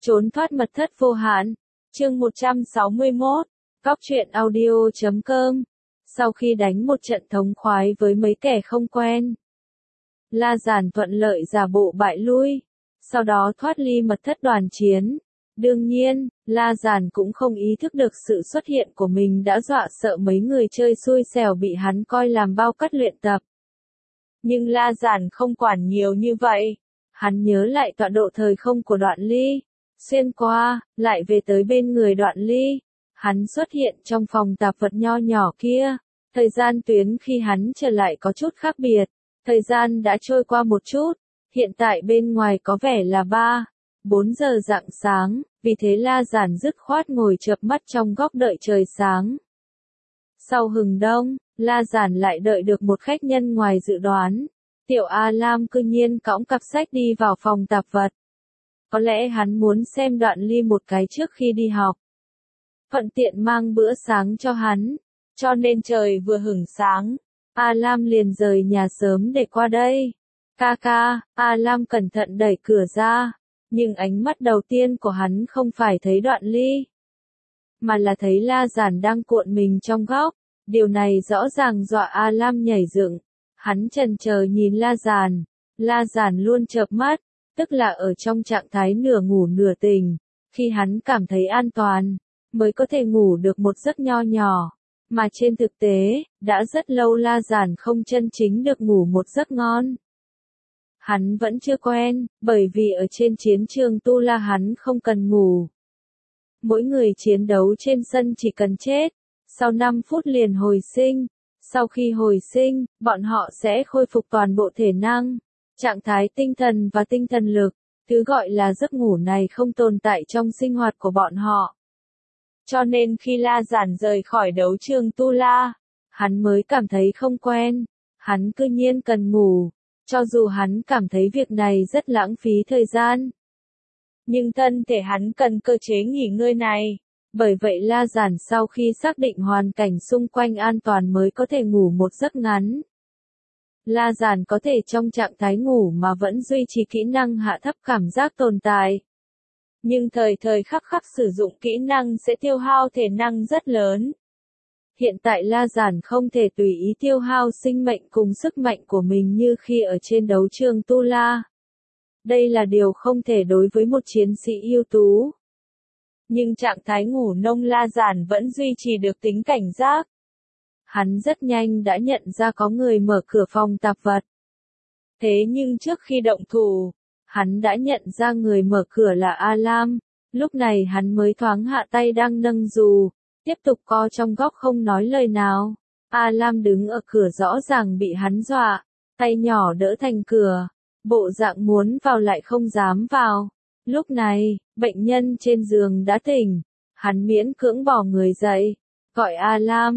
Trốn thoát mật thất vô hạn. Chương 161. Góc truyện audio.com. Sau khi đánh một trận thống khoái với mấy kẻ không quen, La Giản thuận lợi giả bộ bại lui, sau đó thoát ly mật thất đoàn chiến. Đương nhiên, La Giản cũng không ý thức được sự xuất hiện của mình đã dọa sợ mấy người chơi xui xẻo bị hắn coi làm bao cát luyện tập. Nhưng La Giản không quản nhiều như vậy. Hắn nhớ lại tọa độ thời không của Đoạn Ly, xuyên qua, lại về tới bên người Đoạn Ly. Hắn xuất hiện trong phòng tạp vật nho nhỏ kia. Thời gian tuyến khi hắn trở lại có chút khác biệt. Thời gian đã trôi qua một chút. Hiện tại bên ngoài có vẻ là 4 giờ rạng sáng, vì thế La Giản dứt khoát ngồi chợp mắt trong góc đợi trời sáng. Sau hừng đông, La Giản lại đợi được một khách nhân ngoài dự đoán. Tiểu A Lam cư nhiên cõng cặp sách đi vào phòng tạp vật. Có lẽ hắn muốn xem Đoạn Ly một cái trước khi đi học, thuận tiện mang bữa sáng cho hắn. Cho nên trời vừa hửng sáng, A Lam liền rời nhà sớm để qua đây. Ca, A Lam cẩn thận đẩy cửa ra, nhưng ánh mắt đầu tiên của hắn không phải thấy Đoạn Ly, mà là thấy La Giản đang cuộn mình trong góc. Điều này rõ ràng dọa A Lam nhảy dựng. Hắn chần chờ nhìn La Giản luôn chợp mắt, tức là ở trong trạng thái nửa ngủ nửa tỉnh. Khi hắn cảm thấy an toàn, mới có thể ngủ được một giấc nho nhỏ. Mà trên thực tế, đã rất lâu La Giản không chân chính được ngủ một giấc ngon. Hắn vẫn chưa quen, bởi vì ở trên chiến trường Tu La hắn không cần ngủ. Mỗi người chiến đấu trên sân chỉ cần chết, sau 5 phút liền hồi sinh. Sau khi hồi sinh, bọn họ sẽ khôi phục toàn bộ thể năng, trạng thái tinh thần và tinh thần lực. Thứ gọi là giấc ngủ này không tồn tại trong sinh hoạt của bọn họ. Cho nên khi La Giản rời khỏi đấu trường Tu La, hắn mới cảm thấy không quen. Hắn cư nhiên cần ngủ, cho dù hắn cảm thấy việc này rất lãng phí thời gian. Nhưng thân thể hắn cần cơ chế nghỉ ngơi này. Bởi vậy La Giản sau khi xác định hoàn cảnh xung quanh an toàn mới có thể ngủ một giấc ngắn. La Giản có thể trong trạng thái ngủ mà vẫn duy trì kỹ năng hạ thấp cảm giác tồn tại. Nhưng thời khắc sử dụng kỹ năng sẽ tiêu hao thể năng rất lớn. Hiện tại La Giản không thể tùy ý tiêu hao sinh mệnh cùng sức mạnh của mình như khi ở trên đấu trường Tu La. Đây là điều không thể đối với một chiến sĩ ưu tú. Nhưng trạng thái ngủ nông La Giản vẫn duy trì được tính cảnh giác. Hắn rất nhanh đã nhận ra có người mở cửa phòng tạp vật. Thế nhưng trước khi động thủ, hắn đã nhận ra người mở cửa là A Lam. Lúc này hắn mới thoáng hạ tay đang nâng dù, tiếp tục co trong góc không nói lời nào. A Lam đứng ở cửa rõ ràng bị hắn dọa, tay nhỏ đỡ thành cửa, bộ dạng muốn vào lại không dám vào. Lúc này, bệnh nhân trên giường đã tỉnh, hắn miễn cưỡng bỏ người dậy, gọi A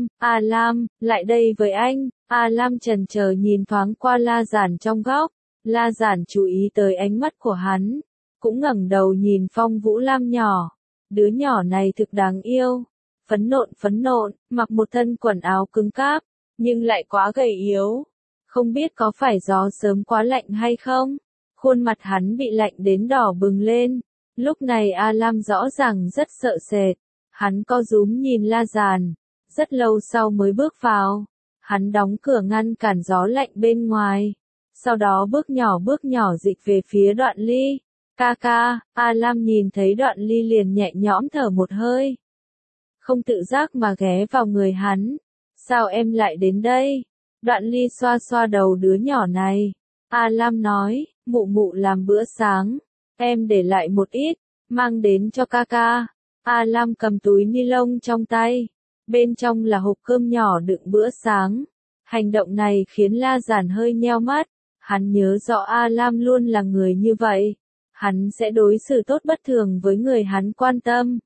Lam, lại đây với anh. A Lam chần chờ nhìn thoáng qua La Giản trong góc. La Giản chú ý tới ánh mắt của hắn, cũng ngẩng đầu nhìn Phong Vũ Lam nhỏ. Đứa nhỏ này thực đáng yêu, phấn nộn, mặc một thân quần áo cứng cáp, nhưng lại quá gầy yếu. Không biết có phải gió sớm quá lạnh hay không? Khuôn mặt hắn bị lạnh đến đỏ bừng lên. Lúc này A Lam rõ ràng rất sợ sệt. Hắn co rúm nhìn La Giản, rất lâu sau mới bước vào. Hắn đóng cửa ngăn cản gió lạnh bên ngoài. Sau đó bước nhỏ dịch về phía Đoạn Ly. Ca, A Lam nhìn thấy Đoạn Ly liền nhẹ nhõm thở một hơi. Không tự giác mà ghé vào người hắn. Sao em lại đến đây? Đoạn Ly xoa xoa đầu đứa nhỏ này. A Lam nói, mụ làm bữa sáng. Em để lại một ít, mang đến cho ca. A Lam cầm túi ni lông trong tay. Bên trong là hộp cơm nhỏ đựng bữa sáng. Hành động này khiến La Giản hơi nheo mắt. Hắn nhớ rõ A Lam luôn là người như vậy. Hắn sẽ đối xử tốt bất thường với người hắn quan tâm.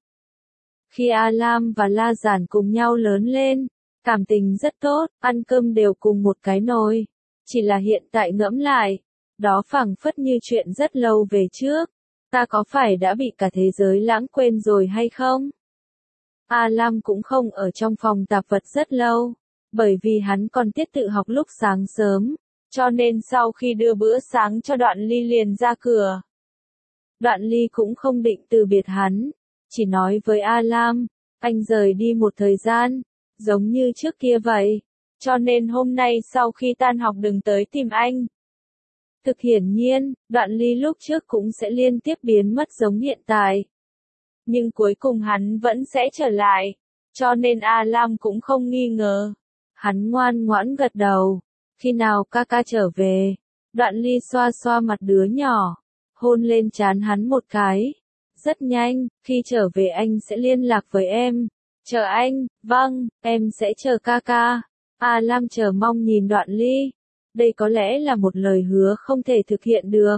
Khi A Lam và La Giản cùng nhau lớn lên, cảm tình rất tốt, ăn cơm đều cùng một cái nồi. Chỉ là hiện tại ngẫm lại, đó phảng phất như chuyện rất lâu về trước. Ta có phải đã bị cả thế giới lãng quên rồi hay không? A Lam cũng không ở trong phòng tạp vật rất lâu, bởi vì hắn còn tiết tự học lúc sáng sớm, cho nên sau khi đưa bữa sáng cho Đoạn Ly liền ra cửa. Đoạn Ly cũng không định từ biệt hắn, chỉ nói với A Lam, anh rời đi một thời gian, giống như trước kia vậy, cho nên hôm nay sau khi tan học đừng tới tìm anh. Thực hiển nhiên, Đoạn Ly lúc trước cũng sẽ liên tiếp biến mất giống hiện tại. Nhưng cuối cùng hắn vẫn sẽ trở lại, cho nên A Lam cũng không nghi ngờ. Hắn ngoan ngoãn gật đầu, khi nào ca ca trở về. Đoạn Ly xoa xoa mặt đứa nhỏ, hôn lên trán hắn một cái. Rất nhanh, khi trở về anh sẽ liên lạc với em. Chờ anh, vâng, em sẽ chờ ca ca. A Lam chờ mong nhìn Đoạn Ly. Đây có lẽ là một lời hứa không thể thực hiện được.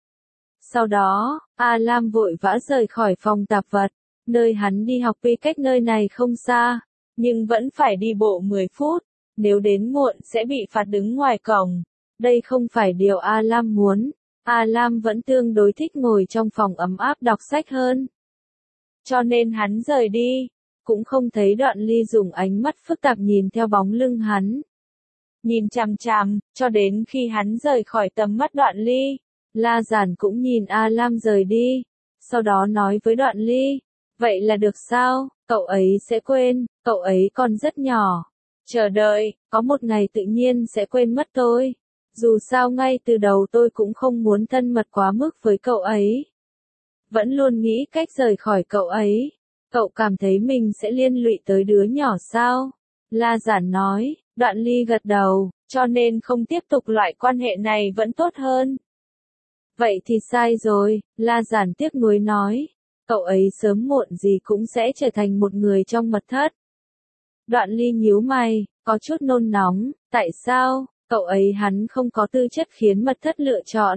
Sau đó, A Lam vội vã rời khỏi phòng tạp vật, nơi hắn đi học vì cách nơi này không xa, nhưng vẫn phải đi bộ 10 phút, nếu đến muộn sẽ bị phạt đứng ngoài cổng. Đây không phải điều A Lam muốn, A Lam vẫn tương đối thích ngồi trong phòng ấm áp đọc sách hơn. Cho nên hắn rời đi, cũng không thấy Đoạn Ly dùng ánh mắt phức tạp nhìn theo bóng lưng hắn. Nhìn chằm chằm, cho đến khi hắn rời khỏi tầm mắt Đoạn Ly, La Giản cũng nhìn A Lam rời đi, sau đó nói với Đoạn Ly, vậy là được sao, cậu ấy sẽ quên, cậu ấy còn rất nhỏ. Chờ đợi, có một ngày tự nhiên sẽ quên mất tôi. Dù sao ngay từ đầu tôi cũng không muốn thân mật quá mức với cậu ấy. Vẫn luôn nghĩ cách rời khỏi cậu ấy. Cậu cảm thấy mình sẽ liên lụy tới đứa nhỏ sao? La Giản nói, Đoạn Ly gật đầu, cho nên không tiếp tục loại quan hệ này vẫn tốt hơn. Vậy thì sai rồi, La Giản tiếc nuối nói. Cậu ấy sớm muộn gì cũng sẽ trở thành một người trong mật thất. Đoạn Ly nhíu mày, có chút nôn nóng, tại sao, cậu ấy hắn không có tư chất khiến mật thất lựa chọn.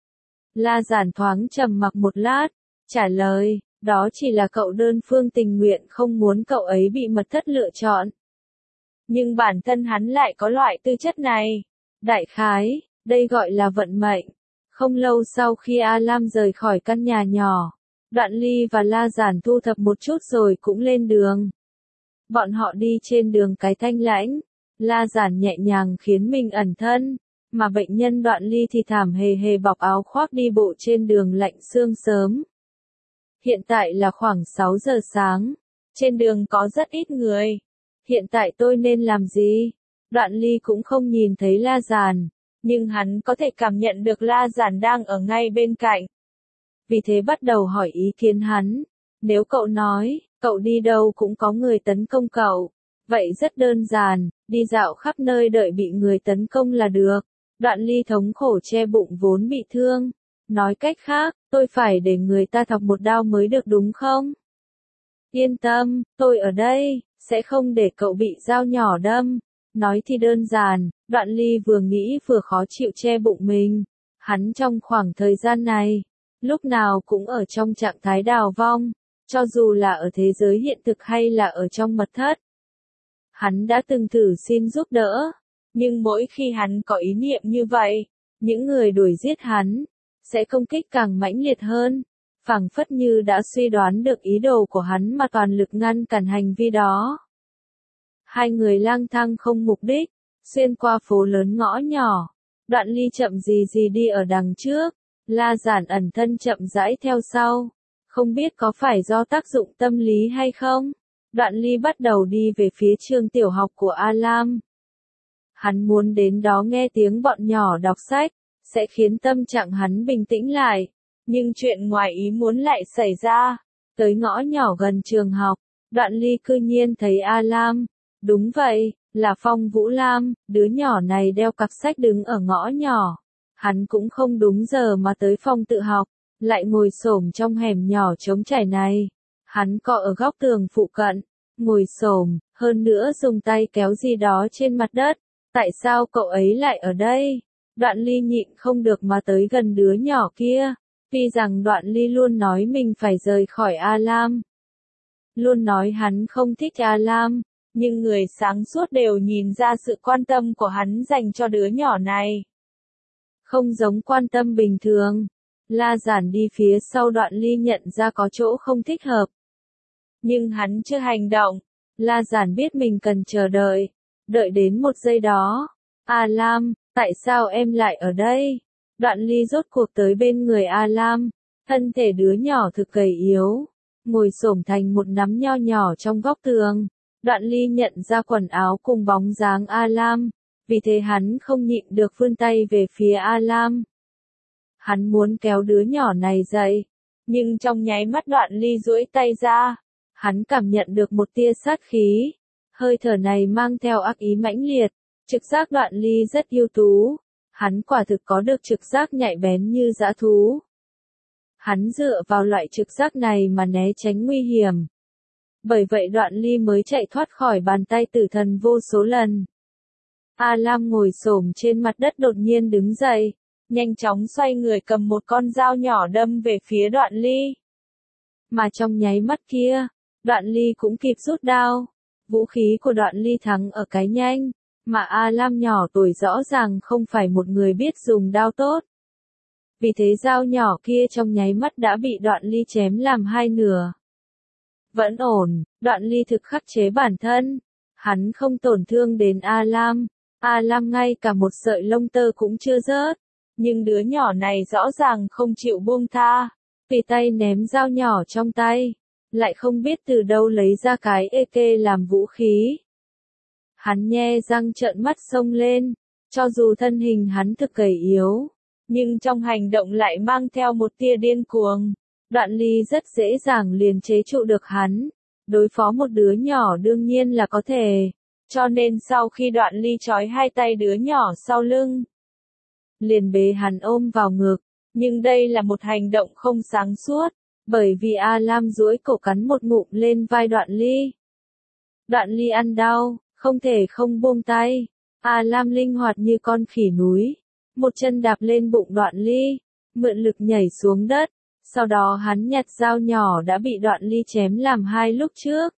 La Giản thoáng trầm mặc một lát, trả lời, đó chỉ là cậu đơn phương tình nguyện không muốn cậu ấy bị mật thất lựa chọn. Nhưng bản thân hắn lại có loại tư chất này. Đại khái, đây gọi là vận mệnh. Không lâu sau khi A Lam rời khỏi căn nhà nhỏ, Đoạn Ly và La Giản thu thập một chút rồi cũng lên đường. Bọn họ đi trên đường cái thanh lãnh, La Giản nhẹ nhàng khiến mình ẩn thân, mà bệnh nhân Đoạn Ly thì thảm hề hề bọc áo khoác đi bộ trên đường lạnh sương sớm. Hiện tại là khoảng 6 giờ sáng, trên đường có rất ít người. Hiện tại tôi nên làm gì? Đoạn Ly cũng không nhìn thấy La Giản, nhưng hắn có thể cảm nhận được La Giản đang ở ngay bên cạnh. Vì thế bắt đầu hỏi ý kiến hắn. Nếu cậu nói, cậu đi đâu cũng có người tấn công cậu, vậy rất đơn giản, đi dạo khắp nơi đợi bị người tấn công là được. Đoạn Ly thống khổ che bụng vốn bị thương. Nói cách khác, tôi phải để người ta thọc một đao mới được đúng không? Yên tâm, tôi ở đây, sẽ không để cậu bị dao nhỏ đâm. Nói thì đơn giản, Đoạn Ly vừa nghĩ vừa khó chịu che bụng mình. Hắn trong khoảng thời gian này, lúc nào cũng ở trong trạng thái đào vong, cho dù là ở thế giới hiện thực hay là ở trong mật thất. Hắn đã từng thử xin giúp đỡ, nhưng mỗi khi hắn có ý niệm như vậy, những người đuổi giết hắn sẽ công kích càng mãnh liệt hơn, phảng phất như đã suy đoán được ý đồ của hắn mà toàn lực ngăn cản hành vi đó. Hai người lang thang không mục đích, xuyên qua phố lớn ngõ nhỏ. Đoạn Ly chậm gì gì đi ở đằng trước, La Giản ẩn thân chậm rãi theo sau. Không biết có phải do tác dụng tâm lý hay không? Đoạn Ly bắt đầu đi về phía trường tiểu học của A Lam. Hắn muốn đến đó nghe tiếng bọn nhỏ đọc sách, sẽ khiến tâm trạng hắn bình tĩnh lại. Nhưng chuyện ngoài ý muốn lại xảy ra. Tới ngõ nhỏ gần trường học, Đoạn Ly cư nhiên thấy A Lam. Đúng vậy, là Phong Vũ Lam, đứa nhỏ này đeo cặp sách đứng ở ngõ nhỏ. Hắn cũng không đúng giờ mà tới phòng tự học, lại ngồi xổm trong hẻm nhỏ trống trải này. Hắn cọ ở góc tường phụ cận, ngồi xổm, hơn nữa dùng tay kéo gì đó trên mặt đất. Tại sao cậu ấy lại ở đây? Đoạn Ly nhịn không được mà tới gần đứa nhỏ kia. Tuy rằng Đoạn Ly luôn nói mình phải rời khỏi A Lam. Luôn nói hắn không thích A Lam, nhưng người sáng suốt đều nhìn ra sự quan tâm của hắn dành cho đứa nhỏ này. Không giống quan tâm bình thường. La Giản đi phía sau Đoạn Ly nhận ra có chỗ không thích hợp. Nhưng hắn chưa hành động. La Giản biết mình cần chờ đợi. Đợi đến một giây đó. A Lam, tại sao em lại ở đây? Đoạn Ly rốt cuộc tới bên người A Lam. Thân thể đứa nhỏ thực gầy yếu, ngồi xổm thành một nắm nho nhỏ trong góc tường. Đoạn Ly nhận ra quần áo cùng bóng dáng A Lam, vì thế hắn không nhịn được vươn tay về phía A Lam. Hắn muốn kéo đứa nhỏ này dậy, nhưng trong nháy mắt Đoạn Ly duỗi tay ra, hắn cảm nhận được một tia sát khí. Hơi thở này mang theo ác ý mãnh liệt, trực giác Đoạn Ly rất ưu tú, hắn quả thực có được trực giác nhạy bén như dã thú. Hắn dựa vào loại trực giác này mà né tránh nguy hiểm. Bởi vậy Đoạn Ly mới chạy thoát khỏi bàn tay tử thần vô số lần. A Lam ngồi xổm trên mặt đất đột nhiên đứng dậy, nhanh chóng xoay người cầm một con dao nhỏ đâm về phía Đoạn Ly. Mà trong nháy mắt kia, Đoạn Ly cũng kịp rút đao. Vũ khí của Đoạn Ly thắng ở cái nhanh, mà A Lam nhỏ tuổi rõ ràng không phải một người biết dùng đao tốt. Vì thế dao nhỏ kia trong nháy mắt đã bị Đoạn Ly chém làm hai nửa. Vẫn ổn, Đoạn Ly thực khắc chế bản thân. Hắn không tổn thương đến A Lam. A Lam ngay cả một sợi lông tơ cũng chưa rớt. Nhưng đứa nhỏ này rõ ràng không chịu buông tha. Tùy tay ném dao nhỏ trong tay. Lại không biết từ đâu lấy ra cái AK làm vũ khí. Hắn nhe răng trợn mắt xông lên. Cho dù thân hình hắn thực gầy yếu, nhưng trong hành động lại mang theo một tia điên cuồng. Đoạn Ly rất dễ dàng liền chế trụ được hắn. Đối phó một đứa nhỏ đương nhiên là có thể. Cho nên sau khi Đoạn Ly trói hai tay đứa nhỏ sau lưng, liền bế hắn ôm vào ngực. Nhưng đây là một hành động không sáng suốt, bởi vì A Lam duỗi cổ cắn một ngụm lên vai Đoạn Ly. Đoạn Ly ăn đau, không thể không buông tay. A Lam linh hoạt như con khỉ núi, một chân đạp lên bụng Đoạn Ly, mượn lực nhảy xuống đất. Sau đó hắn nhặt dao nhỏ đã bị Đoạn Ly chém làm hai lúc trước.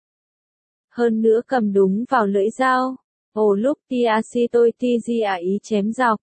Hơn nữa cầm đúng vào lưỡi dao. Ồ lúc Tiashi tôi Tiji à ý chém dọc.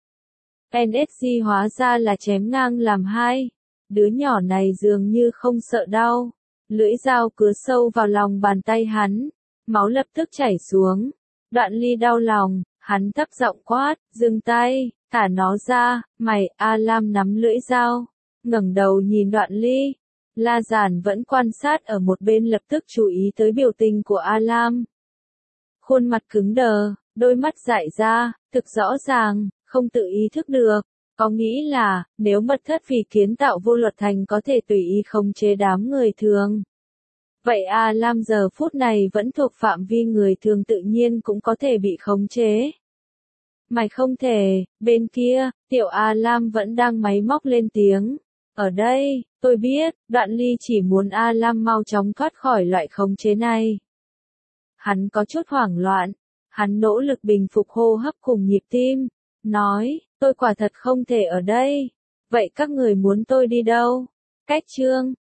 NSG hóa ra là chém ngang làm hai. Đứa nhỏ này dường như không sợ đau. Lưỡi dao cứa sâu vào lòng bàn tay hắn. Máu lập tức chảy xuống. Đoạn Ly đau lòng, hắn thấp giọng quát, dừng tay, thả nó ra, mày. A Lam nắm lưỡi dao, ngẩng đầu nhìn Đoạn Ly. La Giản vẫn quan sát ở một bên lập tức chú ý tới biểu tình của A Lam. Khuôn mặt cứng đờ, đôi mắt dại ra, thực rõ ràng, không tự ý thức được. Có nghĩ là, nếu mật thất vì kiến tạo vô luật thành có thể tùy ý khống chế đám người thường. Vậy A Lam giờ phút này vẫn thuộc phạm vi người thường tự nhiên cũng có thể bị khống chế. Mày không thể, bên kia, tiểu A Lam vẫn đang máy móc lên tiếng. Ở đây, tôi biết, Đoạn Ly chỉ muốn A Lam mau chóng thoát khỏi loại khống chế này. Hắn có chút hoảng loạn, hắn nỗ lực bình phục hô hấp cùng nhịp tim, nói, tôi quả thật không thể ở đây. Vậy các người muốn tôi đi đâu? Cách chương